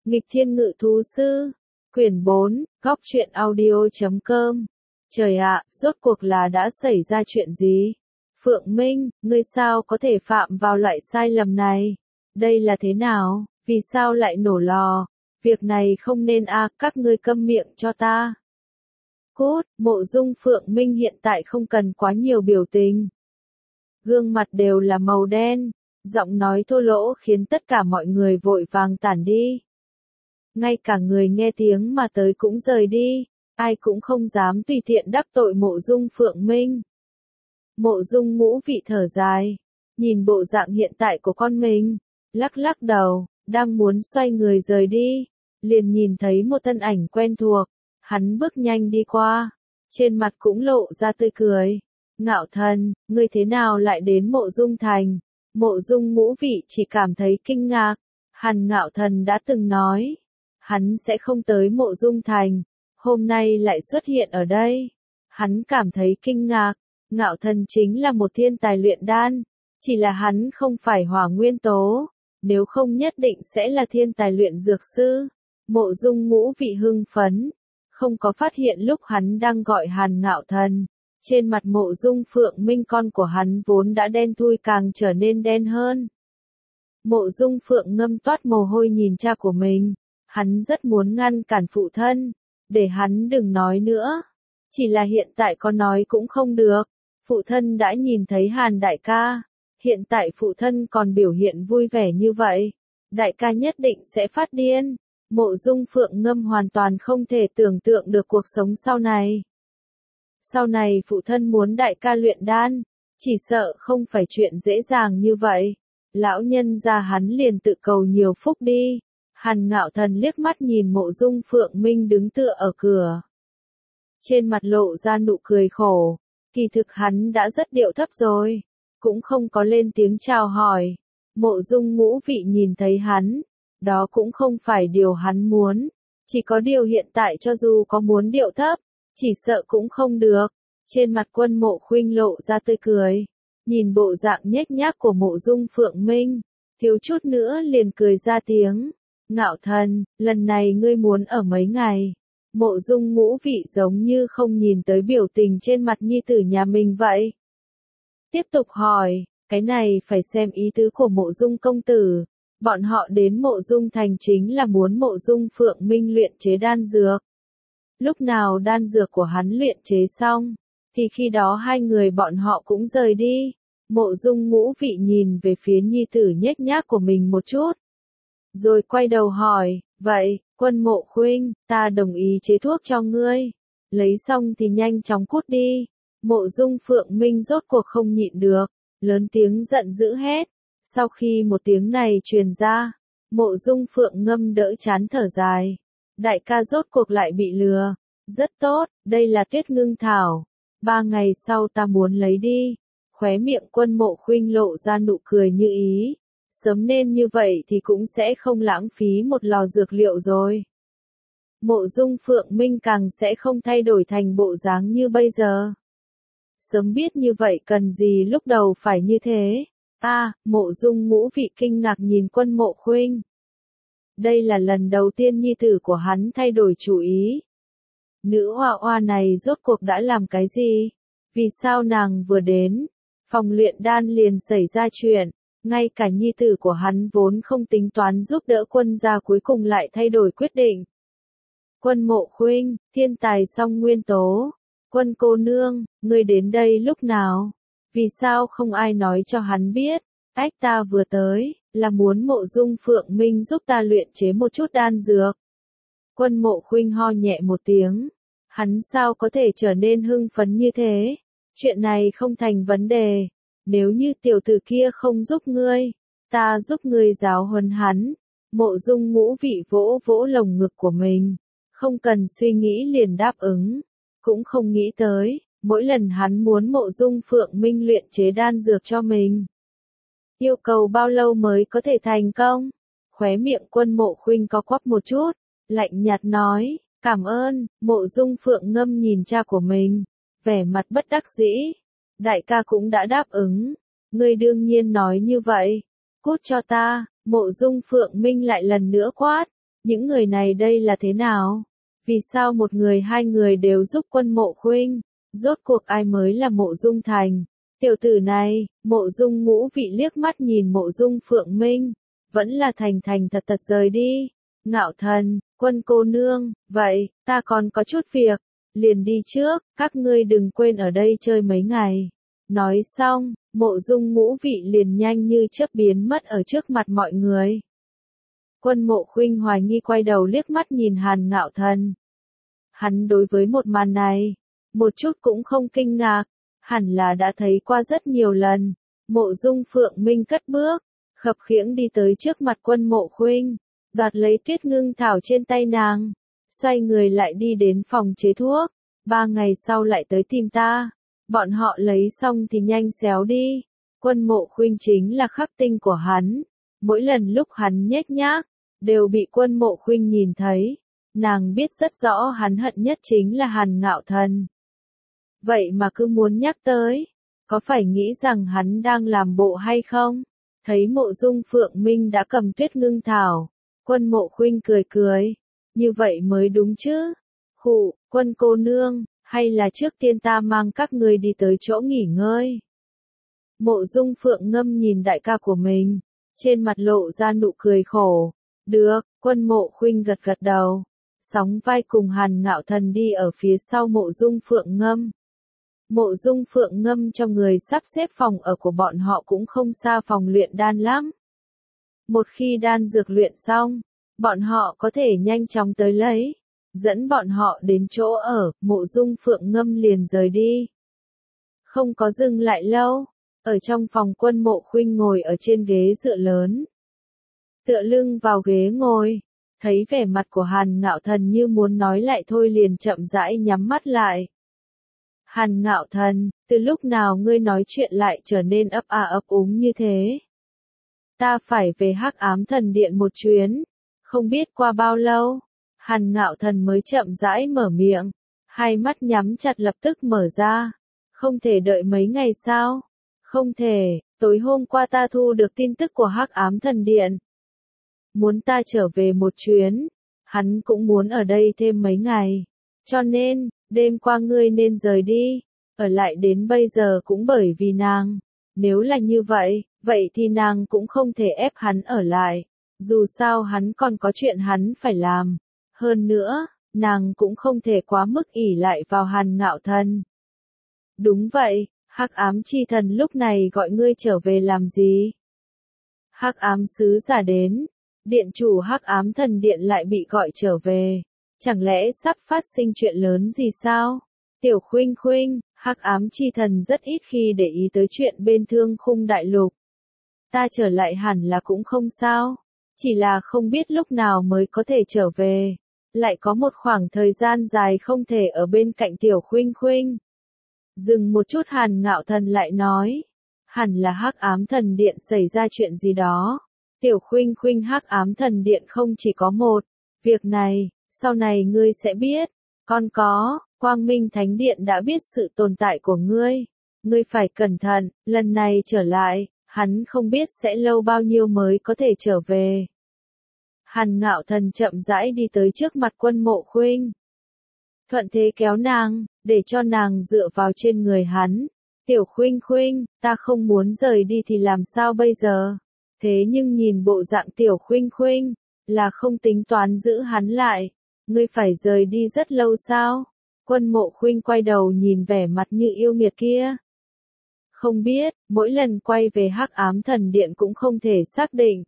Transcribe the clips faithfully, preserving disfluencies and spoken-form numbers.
Nghịch Thiên Ngự Thú Sư, quyển bốn, góc truyện audio chấm com. Trời ạ, rốt cuộc là đã xảy ra chuyện gì? Phượng Minh, ngươi sao có thể phạm vào loại sai lầm này? Đây là thế nào? Vì sao lại nổ lò? Việc này không nên a, à, các ngươi câm miệng cho ta. Cút, Mộ Dung Phượng Minh hiện tại không cần quá nhiều biểu tình. Gương mặt đều là màu đen, giọng nói thô lỗ khiến tất cả mọi người vội vàng tản đi. Ngay cả người nghe tiếng mà tới cũng rời đi, ai cũng không dám tùy tiện đắc tội Mộ Dung Phượng Minh. Mộ Dung Ngũ Vị thở dài, nhìn bộ dạng hiện tại của con mình, lắc lắc đầu, đang muốn xoay người rời đi, liền nhìn thấy một thân ảnh quen thuộc, hắn bước nhanh đi qua, trên mặt cũng lộ ra tươi cười. Ngạo Thần, ngươi thế nào lại đến Mộ Dung Thành? Mộ Dung Ngũ Vị chỉ cảm thấy kinh ngạc, Hàn Ngạo Thần đã từng nói, hắn sẽ không tới Mộ Dung Thành, hôm nay lại xuất hiện ở đây. Hắn cảm thấy kinh ngạc, Ngạo Thần chính là một thiên tài luyện đan, chỉ là hắn không phải hỏa nguyên tố, nếu không nhất định sẽ là thiên tài luyện dược sư. Mộ Dung Ngũ Vị hưng phấn, không có phát hiện lúc hắn đang gọi Hàn Ngạo Thần, trên mặt Mộ Dung Phượng Minh con của hắn vốn đã đen thui càng trở nên đen hơn. Mộ Dung Phượng ngâm toát mồ hôi nhìn cha của mình, hắn rất muốn ngăn cản phụ thân, để hắn đừng nói nữa. Chỉ là hiện tại có nói cũng không được, phụ thân đã nhìn thấy Hàn đại ca, hiện tại phụ thân còn biểu hiện vui vẻ như vậy, đại ca nhất định sẽ phát điên. Mộ Dung Phượng Ngâm hoàn toàn không thể tưởng tượng được cuộc sống sau này. Sau này phụ thân muốn đại ca luyện đan, chỉ sợ không phải chuyện dễ dàng như vậy. Lão nhân gia hắn liền tự cầu nhiều phúc đi. Hàn Ngạo Thần liếc mắt nhìn Mộ Dung Phượng Minh đứng tựa ở cửa. Trên mặt lộ ra nụ cười khổ, kỳ thực hắn đã rất điệu thấp rồi, cũng không có lên tiếng chào hỏi. Mộ Dung Ngũ Vị nhìn thấy hắn, đó cũng không phải điều hắn muốn, chỉ có điều hiện tại cho dù có muốn điệu thấp, chỉ sợ cũng không được. Trên mặt Quân Mộ Khuynh lộ ra tươi cười, nhìn bộ dạng nhếch nhác của Mộ Dung Phượng Minh, thiếu chút nữa liền cười ra tiếng. Ngạo Thần, lần này ngươi muốn ở mấy ngày? Mộ Dung Ngũ Vị giống như không nhìn tới biểu tình trên mặt nhi tử nhà mình vậy. Tiếp tục hỏi, cái này phải xem ý tứ của Mộ Dung công tử. Bọn họ đến Mộ Dung Thành chính là muốn Mộ Dung Phượng Minh luyện chế đan dược. Lúc nào đan dược của hắn luyện chế xong, thì khi đó hai người bọn họ cũng rời đi. Mộ Dung Ngũ Vị nhìn về phía nhi tử nhếch nhác của mình một chút, rồi quay đầu hỏi, vậy, Quân Mộ Khuynh, ta đồng ý chế thuốc cho ngươi. Lấy xong thì nhanh chóng cút đi. Mộ Dung Phượng Minh rốt cuộc không nhịn được, lớn tiếng giận dữ hét. Sau khi một tiếng này truyền ra, Mộ Dung Phượng Ngâm đỡ chán thở dài. Đại ca rốt cuộc lại bị lừa. Rất tốt, đây là Tuyết Ngưng Thảo. Ba ngày sau ta muốn lấy đi. Khóe miệng Quân Mộ Khuynh lộ ra nụ cười như ý. Sớm nên như vậy thì cũng sẽ không lãng phí một lò dược liệu rồi. Mộ Dung Phượng Minh càng sẽ không thay đổi thành bộ dáng như bây giờ. Sớm biết như vậy cần gì lúc đầu phải như thế. A, à, Mộ Dung Ngũ Vị kinh ngạc nhìn Quân Mộ Khuynh. Đây là lần đầu tiên nhi tử của hắn thay đổi chủ ý. Nữ oa oa này rốt cuộc đã làm cái gì? Vì sao nàng vừa đến, phòng luyện đan liền xảy ra chuyện, ngay cả nhi tử của hắn vốn không tính toán giúp đỡ Quân gia cuối cùng lại thay đổi quyết định. Quân Mộ Khuynh, thiên tài song nguyên tố. Quân cô nương, ngươi đến đây lúc nào? Vì sao không ai nói cho hắn biết? Ách, ta vừa tới, là muốn Mộ Dung Phượng Minh giúp ta luyện chế một chút đan dược. Quân Mộ Khuynh ho nhẹ một tiếng. Hắn sao có thể trở nên hưng phấn như thế? Chuyện này không thành vấn đề. Nếu như tiểu tử kia không giúp ngươi, ta giúp ngươi giáo huấn hắn. Mộ Dung Ngũ Vị vỗ vỗ lồng ngực của mình, không cần suy nghĩ liền đáp ứng. Cũng không nghĩ tới, mỗi lần hắn muốn Mộ Dung Phượng Minh luyện chế đan dược cho mình, yêu cầu bao lâu mới có thể thành công? Khóe miệng Quân Mộ Khuynh có quắp một chút, lạnh nhạt nói, cảm ơn. Mộ Dung Phượng Ngâm nhìn cha của mình, vẻ mặt bất đắc dĩ. Đại ca cũng đã đáp ứng, ngươi đương nhiên nói như vậy. Cút cho ta. Mộ Dung Phượng Minh lại lần nữa quát, Những người này đây là thế nào? Vì sao một người hai người đều giúp Quân Mộ Khuynh? Rốt cuộc ai mới là Mộ Dung Thành? Tiểu tử này, Mộ Dung Ngũ Vị liếc mắt nhìn Mộ Dung Phượng Minh, vẫn là thành thành thật thật rời đi. Ngạo Thần, Quân cô nương, vậy, ta còn có chút việc, liền đi trước, các ngươi đừng quên ở đây chơi mấy ngày. Nói xong, Mộ Dung Ngũ Vị liền nhanh như chớp biến mất ở trước mặt mọi người. Quân Mộ Khuynh hoài nghi quay đầu liếc mắt nhìn Hàn Ngạo Thần. Hắn đối với một màn này, một chút cũng không kinh ngạc, hẳn là đã thấy qua rất nhiều lần. Mộ Dung Phượng Minh cất bước, khập khiễng đi tới trước mặt Quân Mộ Khuynh, đoạt lấy Tuyết Ngưng Thảo trên tay nàng, xoay người lại đi đến phòng chế thuốc, ba ngày sau lại tới tìm ta. Bọn họ lấy xong thì nhanh xéo đi. Quân Mộ Khuynh chính là khắc tinh của hắn, mỗi lần lúc hắn nhếch nhác, đều bị Quân Mộ Khuynh nhìn thấy. Nàng biết rất rõ hắn hận nhất chính là Hàn Ngạo Thần. Vậy mà cứ muốn nhắc tới, có phải nghĩ rằng hắn đang làm bộ hay không? Thấy Mộ Dung Phượng Minh đã cầm Tuyết Ngưng Thảo, Quân Mộ Khuynh cười cười, như vậy mới đúng chứ. Khụ, Quân cô nương, hay là trước tiên ta mang các ngươi đi tới chỗ nghỉ ngơi. Mộ Dung Phượng Ngâm nhìn đại ca của mình, trên mặt lộ ra nụ cười khổ. Được, Quân Mộ Khuynh gật gật đầu, sóng vai cùng Hàn Ngạo Thần đi ở phía sau Mộ Dung Phượng Ngâm. Mộ Dung Phượng Ngâm cho người sắp xếp phòng ở của bọn họ cũng không xa phòng luyện đan lắm. Một khi đan dược luyện xong, bọn họ có thể nhanh chóng tới lấy, dẫn bọn họ đến chỗ ở. Mộ Dung Phượng Ngâm liền rời đi. Không có dừng lại lâu, ở trong phòng Quân Mộ Khuynh ngồi ở trên ghế dựa lớn. Tựa lưng vào ghế ngồi, thấy vẻ mặt của Hàn Ngạo Thần như muốn nói lại thôi liền chậm rãi nhắm mắt lại. Hàn Ngạo Thần, từ lúc nào ngươi nói chuyện lại trở nên ấp a ấp úng như thế? Ta phải về Hắc Ám Thần Điện một chuyến, không biết qua bao lâu. Hàn Ngạo Thần mới chậm rãi mở miệng, hai mắt nhắm chặt lập tức mở ra. Không thể đợi mấy ngày sao? Không thể, tối hôm qua ta thu được tin tức của Hắc Ám Thần Điện. Muốn ta trở về một chuyến, hắn cũng muốn ở đây thêm mấy ngày. Cho nên, đêm qua ngươi nên rời đi, ở lại đến bây giờ cũng bởi vì nàng. Nếu là như vậy, vậy thì nàng cũng không thể ép hắn ở lại. Dù sao hắn còn có chuyện hắn phải làm. Hơn nữa, nàng cũng không thể quá mức ỷ lại vào Hàn Ngạo Thần. Đúng vậy, Hắc Ám Chi Thần lúc này gọi ngươi trở về làm gì? Hắc Ám Sứ Giả đến, điện chủ Hắc Ám Thần Điện lại bị gọi trở về. Chẳng lẽ sắp phát sinh chuyện lớn gì sao? Tiểu Khuynh Khuynh, Hắc Ám Chi Thần rất ít khi để ý tới chuyện bên Thương Khung Đại Lục. Ta trở lại hẳn là cũng không sao, chỉ là không biết lúc nào mới có thể trở về. Lại có một khoảng thời gian dài không thể ở bên cạnh Tiểu Khuynh Khuynh. Dừng một chút Hàn Ngạo Thần lại nói, hẳn là Hắc Ám Thần Điện xảy ra chuyện gì đó. Tiểu Khuynh Khuynh, Hắc Ám Thần Điện không chỉ có một. Việc này, sau này ngươi sẽ biết. Còn có, Quang Minh Thánh Điện đã biết sự tồn tại của ngươi. Ngươi phải cẩn thận, lần này trở lại, hắn không biết sẽ lâu bao nhiêu mới có thể trở về. Hàn Ngạo Thần chậm rãi đi tới trước mặt Quân Mộ Khuynh. Thuận thế kéo nàng, để cho nàng dựa vào trên người hắn. Tiểu Khuynh Khuynh, ta không muốn rời đi thì làm sao bây giờ? Thế nhưng nhìn bộ dạng Tiểu Khuynh Khuynh, là không tính toán giữ hắn lại. Ngươi phải rời đi rất lâu sao? Quân Mộ Khuynh quay đầu nhìn vẻ mặt như yêu nghiệt kia. Không biết, mỗi lần quay về Hắc Ám Thần Điện cũng không thể xác định.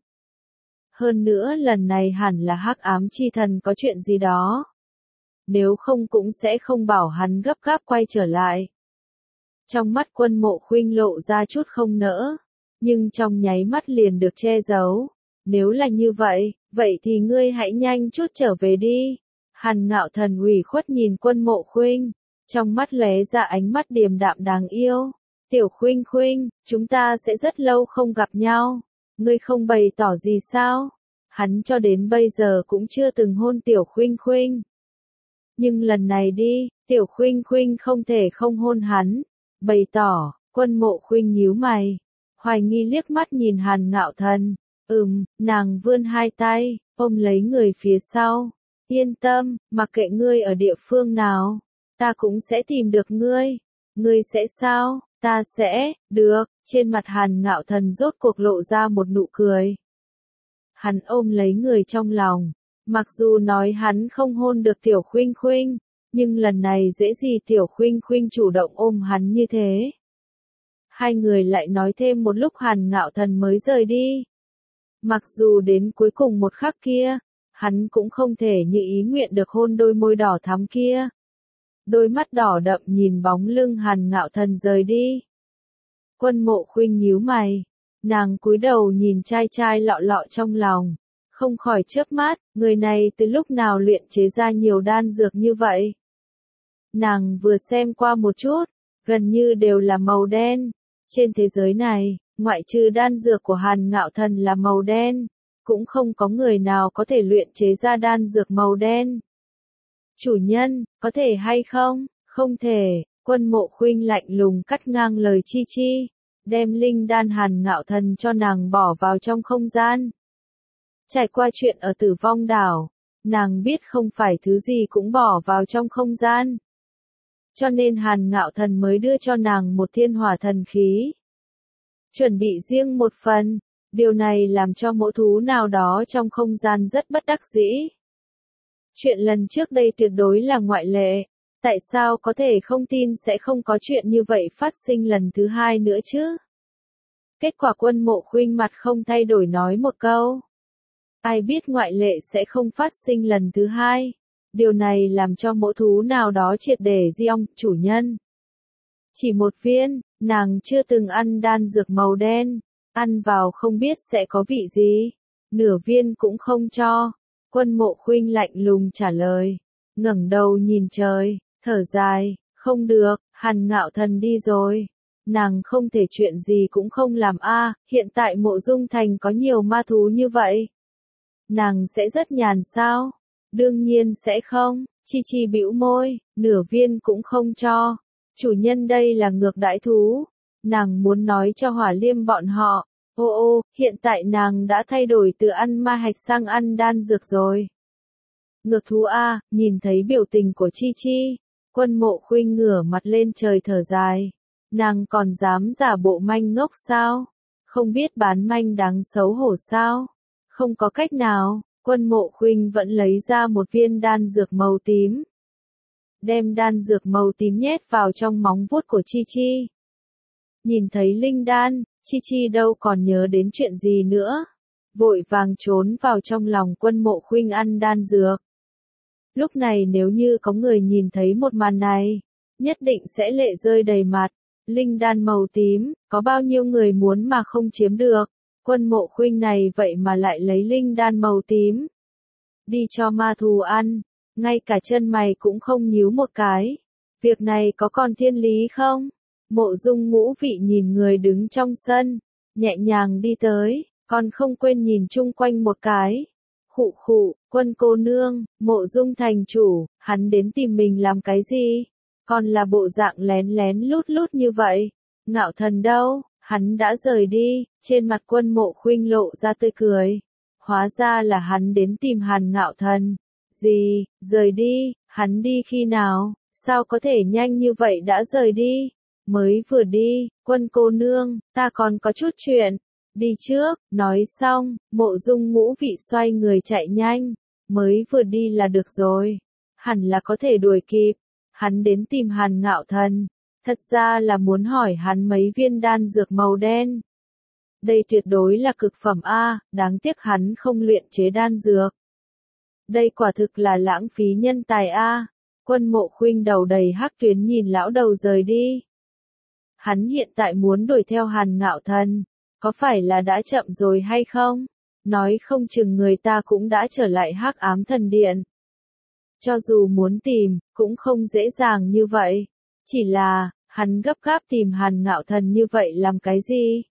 Hơn nữa lần này hẳn là Hắc Ám Chi Thần có chuyện gì đó. Nếu không cũng sẽ không bảo hắn gấp gáp quay trở lại. Trong mắt Quân Mộ Khuynh lộ ra chút không nỡ, nhưng trong nháy mắt liền được che giấu. Nếu là như vậy, vậy thì ngươi hãy nhanh chút trở về đi. Hàn Ngạo Thần ủy khuất nhìn Quân Mộ Khuynh, trong mắt lóe ra ánh mắt điềm đạm đáng yêu. Tiểu Khuynh Khuynh, chúng ta sẽ rất lâu không gặp nhau. Ngươi không bày tỏ gì sao? Hắn cho đến bây giờ cũng chưa từng hôn Tiểu Khuynh Khuynh. Nhưng lần này đi, Tiểu Khuynh Khuynh không thể không hôn hắn. Bày tỏ, Quân Mộ Khuynh nhíu mày, hoài nghi liếc mắt nhìn Hàn Ngạo Thần. Ừm, nàng vươn hai tay, ôm lấy người phía sau. Yên tâm, mặc kệ ngươi ở địa phương nào, ta cũng sẽ tìm được ngươi. Ngươi sẽ sao? Ta sẽ, được, trên mặt Hàn Ngạo Thần rốt cuộc lộ ra một nụ cười. Hắn ôm lấy người trong lòng, mặc dù nói hắn không hôn được Tiểu Khuynh Khuynh, nhưng lần này dễ gì Tiểu Khuynh Khuynh chủ động ôm hắn như thế. Hai người lại nói thêm một lúc Hàn Ngạo Thần mới rời đi. Mặc dù đến cuối cùng một khắc kia, hắn cũng không thể như ý nguyện được hôn đôi môi đỏ thắm kia. Đôi mắt đỏ đậm nhìn bóng lưng Hàn Ngạo Thần rời đi. Quân Mộ Khuynh nhíu mày, nàng cúi đầu nhìn trai trai lọ lọ trong lòng, không khỏi chớp mắt, người này từ lúc nào luyện chế ra nhiều đan dược như vậy. Nàng vừa xem qua một chút, gần như đều là màu đen. Trên thế giới này, ngoại trừ đan dược của Hàn Ngạo Thần là màu đen, cũng không có người nào có thể luyện chế ra đan dược màu đen. Chủ nhân, có thể hay không? Không thể. Quân Mộ Khuynh lạnh lùng cắt ngang lời Chi Chi, đem linh đan Hàn Ngạo Thần cho nàng bỏ vào trong không gian. Trải qua chuyện ở Tử Vong Đảo, nàng biết không phải thứ gì cũng bỏ vào trong không gian. Cho nên Hàn Ngạo Thần mới đưa cho nàng một thiên hỏa thần khí. Chuẩn bị riêng một phần, điều này làm cho mỗi thú nào đó trong không gian rất bất đắc dĩ. Chuyện lần trước đây tuyệt đối là ngoại lệ, tại sao có thể không tin sẽ không có chuyện như vậy phát sinh lần thứ hai nữa chứ? Kết quả Quân Mộ Khuynh mặt không thay đổi nói một câu. Ai biết ngoại lệ sẽ không phát sinh lần thứ hai. Điều này làm cho mỗi thú nào đó triệt để giong, chủ nhân. Chỉ một viên, nàng chưa từng ăn đan dược màu đen, ăn vào không biết sẽ có vị gì, nửa viên cũng không cho. Quân Mộ Khuynh lạnh lùng trả lời, ngẩng đầu nhìn trời, thở dài, không được, Hàn Ngạo Thần đi rồi. Nàng không thể chuyện gì cũng không làm a, hiện tại Mộ Dung Thành có nhiều ma thú như vậy. Nàng sẽ rất nhàn sao? Đương nhiên sẽ không, Chi Chi bĩu môi, nửa viên cũng không cho. Chủ nhân đây là ngược đãi thú. Nàng muốn nói cho Hỏa Liêm bọn họ, ô ô, hiện tại nàng đã thay đổi từ ăn ma hạch sang ăn đan dược rồi. Ngược thú a, nhìn thấy biểu tình của Chi Chi, Quân Mộ Khuynh ngửa mặt lên trời thở dài. Nàng còn dám giả bộ manh ngốc sao? Không biết bán manh đáng xấu hổ sao? Không có cách nào, Quân Mộ Khuynh vẫn lấy ra một viên đan dược màu tím. Đem đan dược màu tím nhét vào trong móng vuốt của Chi Chi. Nhìn thấy linh đan, Chi Chi đâu còn nhớ đến chuyện gì nữa. Vội vàng trốn vào trong lòng Quân Mộ Khuynh ăn đan dược. Lúc này nếu như có người nhìn thấy một màn này, nhất định sẽ lệ rơi đầy mặt. Linh đan màu tím, có bao nhiêu người muốn mà không chiếm được. Quân Mộ Khuynh này vậy mà lại lấy linh đan màu tím. Đi cho ma thú ăn, ngay cả chân mày cũng không nhíu một cái. Việc này có còn thiên lý không? Mộ Dung Ngũ Vị nhìn người đứng trong sân, nhẹ nhàng đi tới, còn không quên nhìn chung quanh một cái. Khụ khụ, Quân cô nương, Mộ Dung thành chủ, hắn đến tìm mình làm cái gì? Còn là bộ dạng lén lén lút lút như vậy. Ngạo Thần đâu? Hắn đã rời đi, trên mặt Quân Mộ Khuynh lộ ra tươi cười. Hóa ra là hắn đến tìm Hàn Ngạo Thần. Gì, rời đi, hắn đi khi nào, sao có thể nhanh như vậy đã rời đi? Mới vừa đi, Quân cô nương, ta còn có chút chuyện. Đi trước, nói xong, Mộ Dung Ngũ Vị xoay người chạy nhanh. Mới vừa đi là được rồi. Hẳn là có thể đuổi kịp. Hắn đến tìm Hàn Ngạo Thần. Thật ra là muốn hỏi hắn mấy viên đan dược màu đen. Đây tuyệt đối là cực phẩm A, đáng tiếc hắn không luyện chế đan dược. Đây quả thực là lãng phí nhân tài A. Quân Mộ Khuynh đầu đầy hắc tuyến nhìn lão đầu rời đi. Hắn hiện tại muốn đuổi theo Hàn Ngạo Thần, có phải là đã chậm rồi hay không? Nói không chừng người ta cũng đã trở lại Hắc Ám Thần Điện. Cho dù muốn tìm, cũng không dễ dàng như vậy. Chỉ là, hắn gấp gáp tìm Hàn Ngạo Thần như vậy làm cái gì?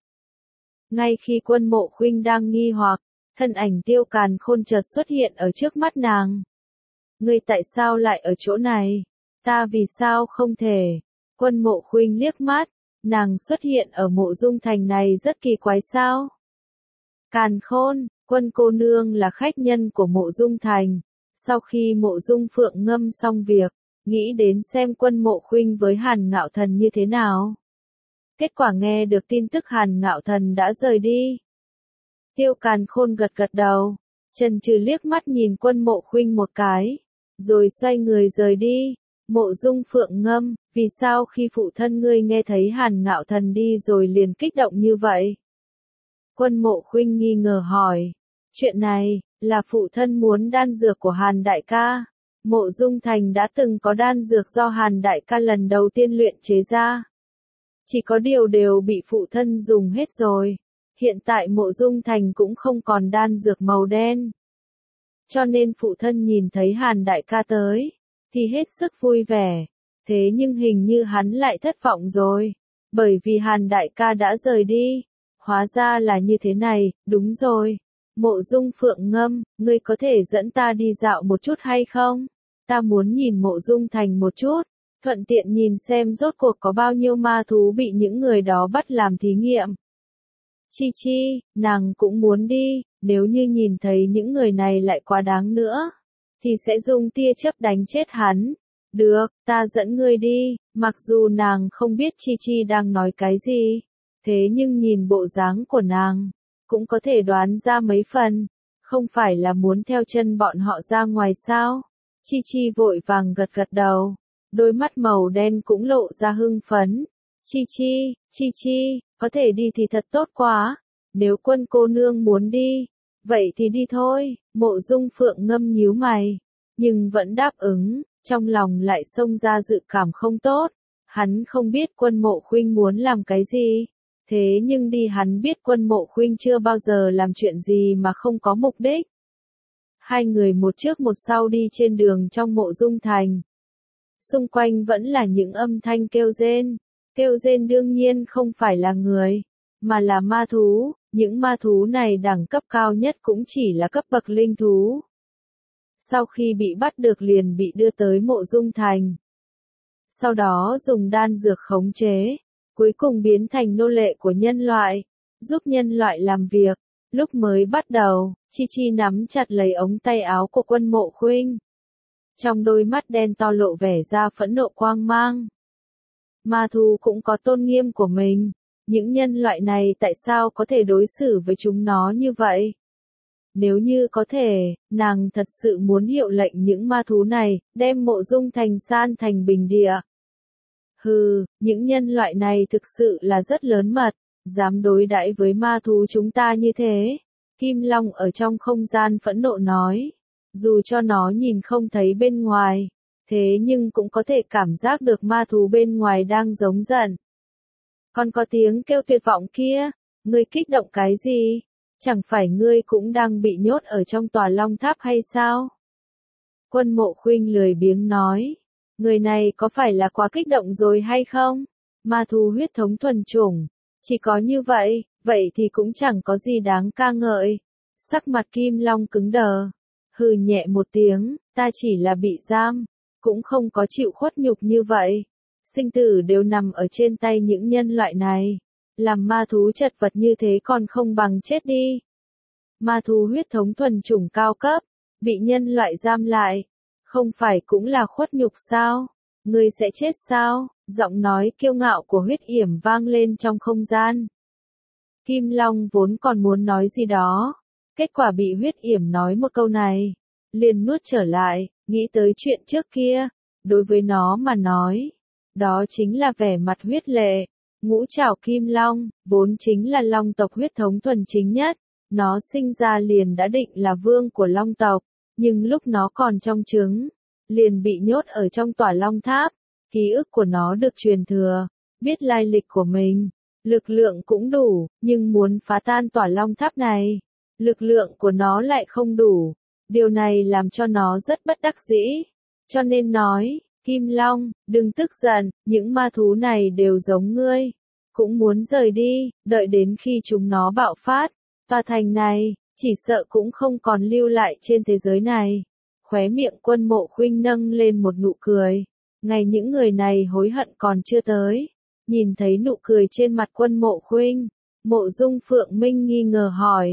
Ngay khi Quân Mộ Khuynh đang nghi hoặc, thân ảnh Tiêu Càn Khôn chợt xuất hiện ở trước mắt nàng. Ngươi tại sao lại ở chỗ này? Ta vì sao không thể? Quân Mộ Khuynh liếc mắt, nàng xuất hiện ở Mộ Dung Thành này rất kỳ quái sao? Càn Khôn, Quân cô nương là khách nhân của Mộ Dung Thành. Sau khi Mộ Dung Phượng Ngâm xong việc, nghĩ đến xem Quân Mộ Khuynh với Hàn Ngạo Thần như thế nào. Kết quả nghe được tin tức Hàn Ngạo Thần đã rời đi. Tiêu Càn Khôn gật gật đầu, chần chừ liếc mắt nhìn Quân Mộ Khuynh một cái, rồi xoay người rời đi. Mộ Dung Phượng Ngâm, vì sao khi phụ thân ngươi nghe thấy Hàn Ngạo Thần đi rồi liền kích động như vậy? Quân Mộ Khuynh nghi ngờ hỏi. Chuyện này, là phụ thân muốn đan dược của Hàn đại ca. Mộ Dung Thành đã từng có đan dược do Hàn đại ca lần đầu tiên luyện chế ra. Chỉ có điều đều bị phụ thân dùng hết rồi. Hiện tại Mộ Dung Thành cũng không còn đan dược màu đen. Cho nên phụ thân nhìn thấy Hàn đại ca tới, thì hết sức vui vẻ. Thế nhưng hình như hắn lại thất vọng rồi. Bởi vì Hàn đại ca đã rời đi. Hóa ra là như thế này, đúng rồi. Mộ Dung Phượng Ngâm, ngươi có thể dẫn ta đi dạo một chút hay không? Ta muốn nhìn Mộ Dung Thành một chút, thuận tiện nhìn xem rốt cuộc có bao nhiêu ma thú bị những người đó bắt làm thí nghiệm. Chi Chi, nàng cũng muốn đi, nếu như nhìn thấy những người này lại quá đáng nữa, thì sẽ dùng tia chớp đánh chết hắn. Được, ta dẫn ngươi đi, mặc dù nàng không biết Chi Chi đang nói cái gì, thế nhưng nhìn bộ dáng của nàng, cũng có thể đoán ra mấy phần, không phải là muốn theo chân bọn họ ra ngoài sao? Chi Chi vội vàng gật gật đầu, đôi mắt màu đen cũng lộ ra hưng phấn. Chi Chi, Chi Chi, có thể đi thì thật tốt quá, nếu Quân cô nương muốn đi, vậy thì đi thôi. Mộ Dung Phượng Ngâm nhíu mày, nhưng vẫn đáp ứng, trong lòng lại xông ra dự cảm không tốt. Hắn không biết Quân Mộ Khuynh muốn làm cái gì. Thế nhưng đi hắn biết Quân Mộ Khuynh chưa bao giờ làm chuyện gì mà không có mục đích. Hai người một trước một sau đi trên đường trong Mộ Dung Thành. Xung quanh vẫn là những âm thanh kêu rên. Kêu rên đương nhiên không phải là người, mà là ma thú. Những ma thú này đẳng cấp cao nhất cũng chỉ là cấp bậc linh thú. Sau khi bị bắt được liền bị đưa tới Mộ Dung Thành. Sau đó dùng đan dược khống chế. Cuối cùng biến thành nô lệ của nhân loại, giúp nhân loại làm việc. Lúc mới bắt đầu, Chi Chi nắm chặt lấy ống tay áo của Quân Mộ Khuynh. Trong đôi mắt đen to lộ vẻ ra phẫn nộ quang mang. Ma thú cũng có tôn nghiêm của mình, những nhân loại này tại sao có thể đối xử với chúng nó như vậy? Nếu như có thể, nàng thật sự muốn hiệu lệnh những ma thú này, đem Mộ Dung Thành san thành bình địa. Hừ, những nhân loại này thực sự là rất lớn mật, dám đối đãi với ma thú chúng ta như thế. Kim Long ở trong không gian phẫn nộ nói, dù cho nó nhìn không thấy bên ngoài, thế nhưng cũng có thể cảm giác được ma thú bên ngoài đang giống giận. Còn có tiếng kêu tuyệt vọng kia, ngươi kích động cái gì? Chẳng phải ngươi cũng đang bị nhốt ở trong tòa Long Tháp hay sao? Quân Mộ Khuynh lười biếng nói. Người này có phải là quá kích động rồi hay không? Ma thú huyết thống thuần chủng. Chỉ có như vậy, vậy thì cũng chẳng có gì đáng ca ngợi. Sắc mặt Kim Long cứng đờ. Hừ nhẹ một tiếng, ta chỉ là bị giam. Cũng không có chịu khuất nhục như vậy. Sinh tử đều nằm ở trên tay những nhân loại này. Làm ma thú chật vật như thế còn không bằng chết đi. Ma thú huyết thống thuần chủng cao cấp. Bị nhân loại giam lại. Không phải cũng là khuất nhục sao? Ngươi sẽ chết sao? Giọng nói kiêu ngạo của Huyết Yểm vang lên trong không gian. Kim Long vốn còn muốn nói gì đó. Kết quả bị Huyết Yểm nói một câu này. Liền nuốt trở lại, nghĩ tới chuyện trước kia. Đối với nó mà nói. Đó chính là vẻ mặt huyết lệ. Ngũ trảo Kim Long, vốn chính là Long tộc huyết thống thuần chính nhất. Nó sinh ra liền đã định là vương của Long tộc. Nhưng lúc nó còn trong trứng, liền bị nhốt ở trong tòa Long Tháp. Ký ức của nó được truyền thừa, biết lai lịch của mình, lực lượng cũng đủ, nhưng muốn phá tan tòa Long Tháp này, lực lượng của nó lại không đủ. Điều này làm cho nó rất bất đắc dĩ. Cho nên nói, Kim Long, đừng tức giận, những ma thú này đều giống ngươi, cũng muốn rời đi, đợi đến khi chúng nó bạo phát. Tòa thành này, chỉ sợ cũng không còn lưu lại trên thế giới này. Khóe miệng Quân Mộ Khuynh nâng lên một nụ cười. Ngày những người này hối hận còn chưa tới. Nhìn thấy nụ cười trên mặt Quân Mộ Khuynh, Mộ Dung Phượng Minh nghi ngờ hỏi.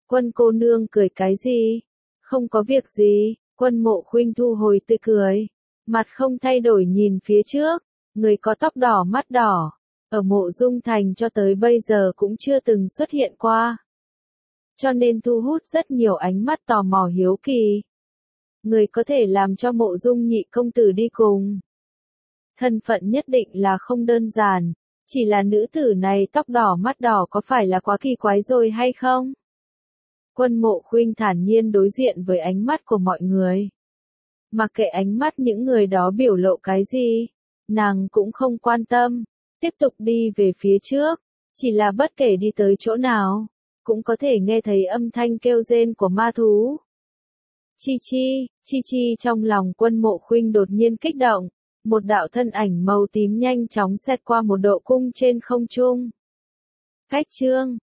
Quân cô nương cười cái gì? Không có việc gì, Quân Mộ Khuynh thu hồi tươi cười. Mặt không thay đổi nhìn phía trước, người có tóc đỏ mắt đỏ. Ở Mộ Dung Thành cho tới bây giờ cũng chưa từng xuất hiện qua. Cho nên thu hút rất nhiều ánh mắt tò mò hiếu kỳ. Người có thể làm cho Mộ Dung nhị công tử đi cùng. Thân phận nhất định là không đơn giản, chỉ là nữ tử này tóc đỏ mắt đỏ có phải là quá kỳ quái rồi hay không? Quân Mộ Khuynh thản nhiên đối diện với ánh mắt của mọi người. Mặc kệ ánh mắt những người đó biểu lộ cái gì, nàng cũng không quan tâm, tiếp tục đi về phía trước, chỉ là bất kể đi tới chỗ nào, cũng có thể nghe thấy âm thanh kêu rên của ma thú. Chi chi, chi chi trong lòng Quân Mộ Khuynh đột nhiên kích động, một đạo thân ảnh màu tím nhanh chóng xẹt qua một độ cung trên không trung. Khách trương,